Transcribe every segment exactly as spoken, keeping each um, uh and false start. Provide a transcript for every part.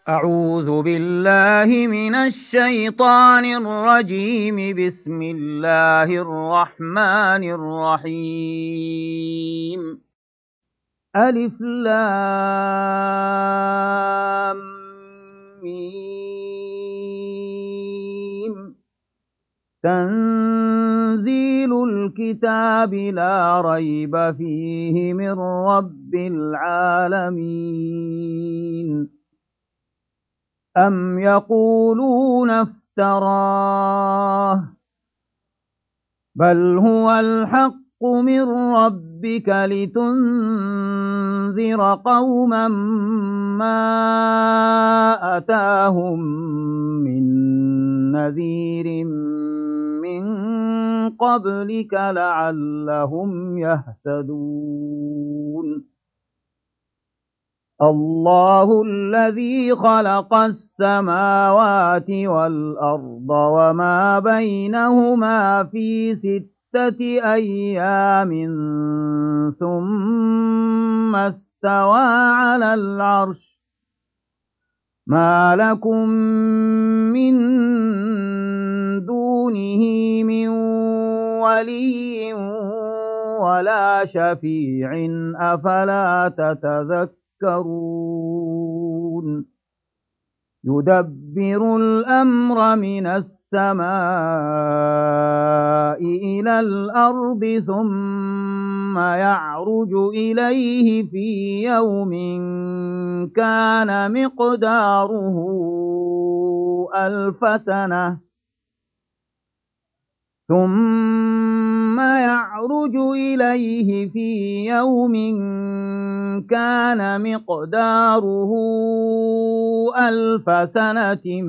أعوذ بالله من الشيطان الرجيم. بسم الله الرحمن الرحيم. ألف لام ميم. تنزيل الكتاب لا ريب فيه من رب العالمين. أم يقولون افتراه بل هو الحق من ربك لتنذر قوما ما أتاهم من نذير من قبلك لعلهم يهتدون. الله الذي خلق السماوات والأرض وما بينهما في ستة أيام ثم استوى على العرش. ما لكم من دونه من ولي ولا شفيع أفلا تتذكرون. يدبر الأمر من السماء إلى الأرض ثم يعرج إليه في يوم كان مقداره ألف سنة ثم يعرج إليه في يوم كان مقداره ألف سنة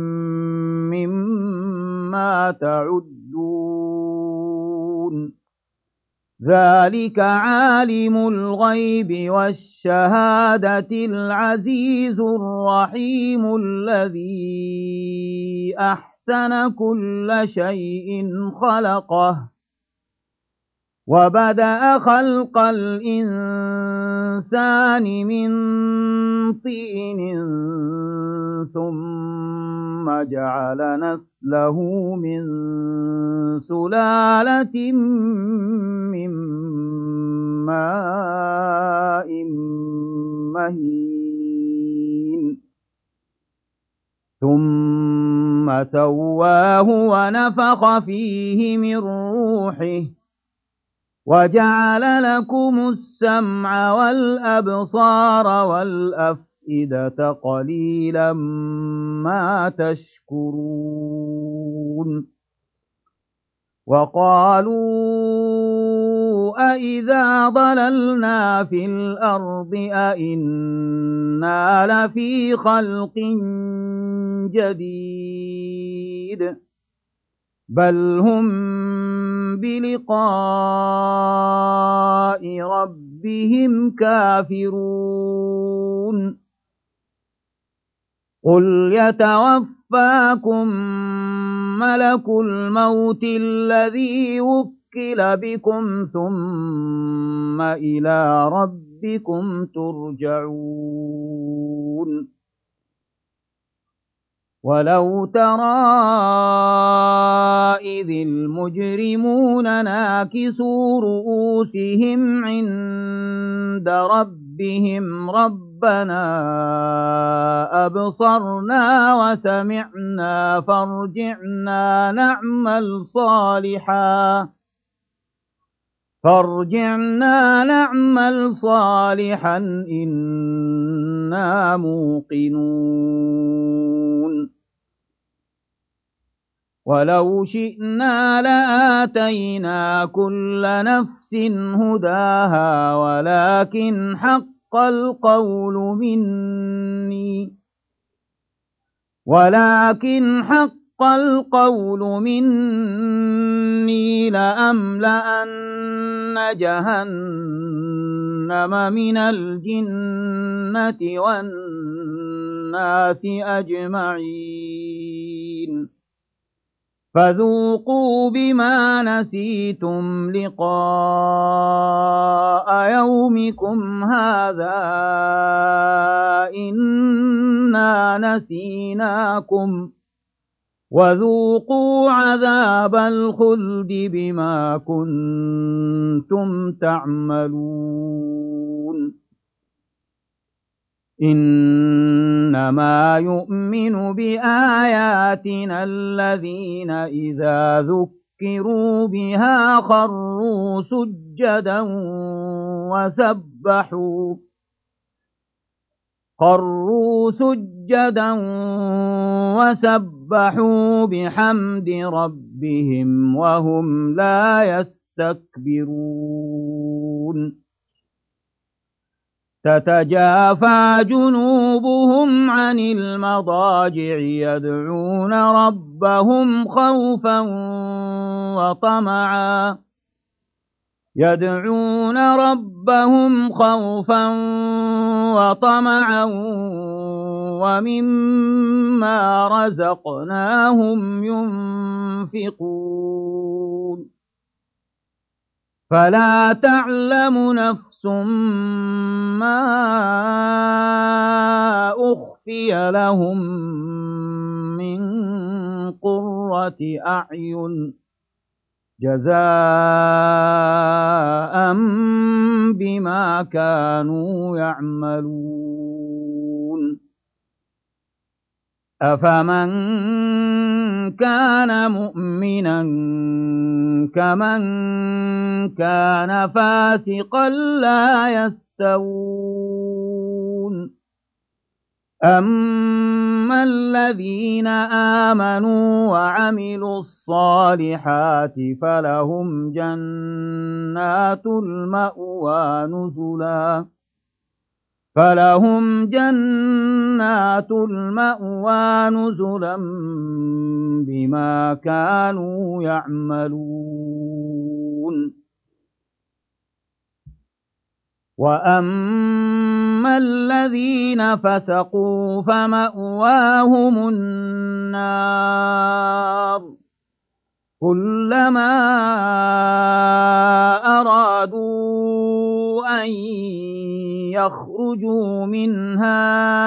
مما تعدون. ذلك عالم الغيب والشهادة العزيز الرحيم الذي أحسن كل شيء خلقه وبدأ خلق الإنسان من طين ثم جعل نسله من سلالة من ماء مهين ثم سواه ونفخ فيه من روحه وجعل لكم السمع والأبصار والأفئدة قليلا ما تشكرون. وقالوا أإذا ضللنا في الأرض أإنا لفي خلق جديد بل هم بلقاء ربهم كافرون. قل يتوفاكم ملك الموت الذي وكل بكم ثم إلى ربكم ترجعون. ولو ترى إذ المجرمون ناكسوا رؤوسهم عند ربهم ربنا أبصرنا وسمعنا فارجعنا نعمل صالحا فارجعنا نعمل صالحا إنا موقنون. ولو شئنا لآتينا كل نفس هداها ولكن حق القول مني ولكن حق القول مني لأملأن جهنم من الجنة والناس أجمعين. فذوقوا بما نسيتم لقاء يومكم هذا إن إنا نسيناكم وذوقوا عذاب الخلد بما كنتم تعملون إنما يؤمن بآياتنا الذين إذا ذكروا بها خروا سجدا وسبحوا خروا سجدا وسبحوا بحمد ربهم وهم لا يستكبرون تتجافى جنوبهم عن المضاجع يدعون ربهم خوفا وطمعا يدعون ربهم خوفا وطمعا ومما رزقناهم ينفقون فلا تعلم نفس ما أخفي لهم من قرة أعين جزاء بما كانوا يعملون أفمن كان مؤمنا كمن كان فاسقا لا يستوون أما الذين آمنوا وعملوا الصالحات فلهم جنات المأوى نزلا فلهم جنات المأوى نزلا بما كانوا يعملون وأما الذين فسقوا فمأواهم النار كلما أرادوا أن يخرجوا منها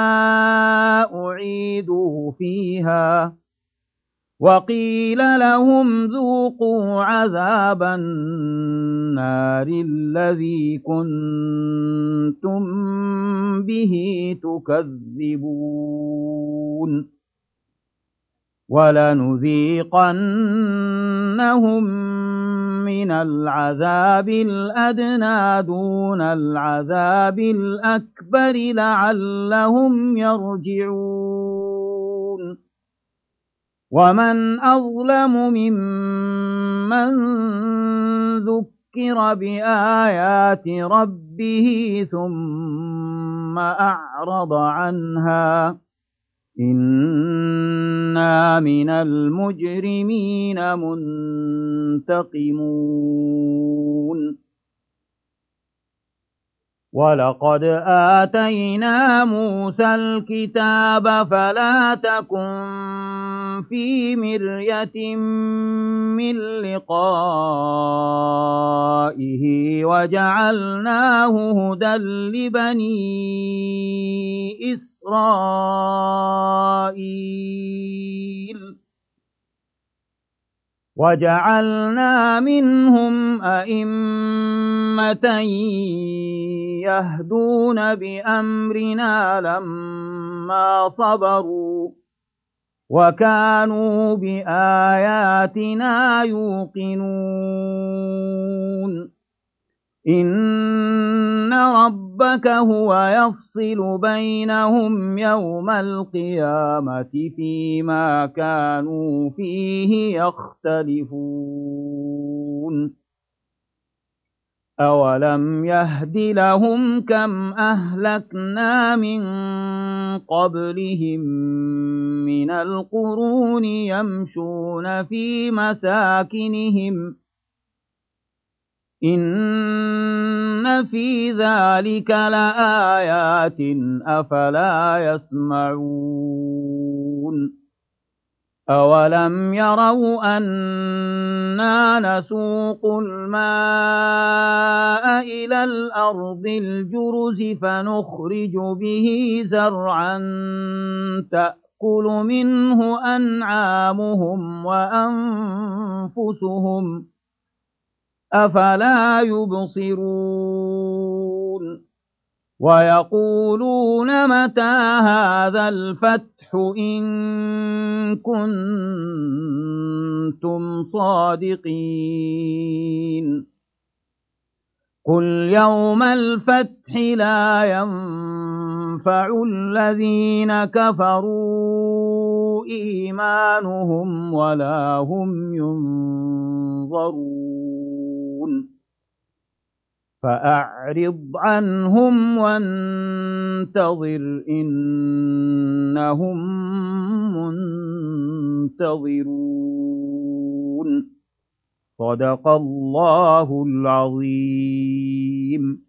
أعيدوا فيها وقيل لهم ذوقوا عذاب النار الذي كنتم به تكذبون ولنذيقنهم من العذاب الأدنى دون العذاب الأكبر لعلهم يرجعون ومن أظلم ممن ذكر بآيات ربه ثم أعرض عنها إنا من المجرمين منتقمون ولقد آتينا موسى الكتاب فلا تكن في مرية من لقائه وجعلناه هدى لبني إسرائيل وجعلنا منهم أئمة يهدون بأمرنا لما صبروا وكانوا بآياتنا يوقنون إن ربك هو يفصل بينهم يوم القيامة فيما كانوا فيه يختلفون أولم يهد لهم كم أهلكنا من قبلهم من القرون يمشون في مساكنهم إن في ذلك لآيات أفلا يسمعون أَوَلَمْ يَرَوْا أَنَّا نَسُوقُ الْمَاءَ إِلَى الْأَرْضِ الْجُرُزِ فَنُخْرِجُ بِهِ زَرْعًا تَأْكُلُ مِنْهُ أَنْعَامُهُمْ وَأَنفُسُهُمْ ۖ أَفَلَا يُبْصِرُونَ وَيَقُولُونَ مَتَىٰ هَٰذَا الْفَتْحُ إِن كُنتُمْ صَادِقِينَ قُلْ يَوْمَ الْفَتْحِ لَا يَنفَعُ الَّذِينَ كَفَرُوا إِيمَانُهُمْ وَلَا هُمْ يُنظَرُونَ فَأَعْرِضْ عَنْهُمْ وَانتَظِرْ إِنَّهُم مُّنتَظِرُونَ صدق الله العظيم.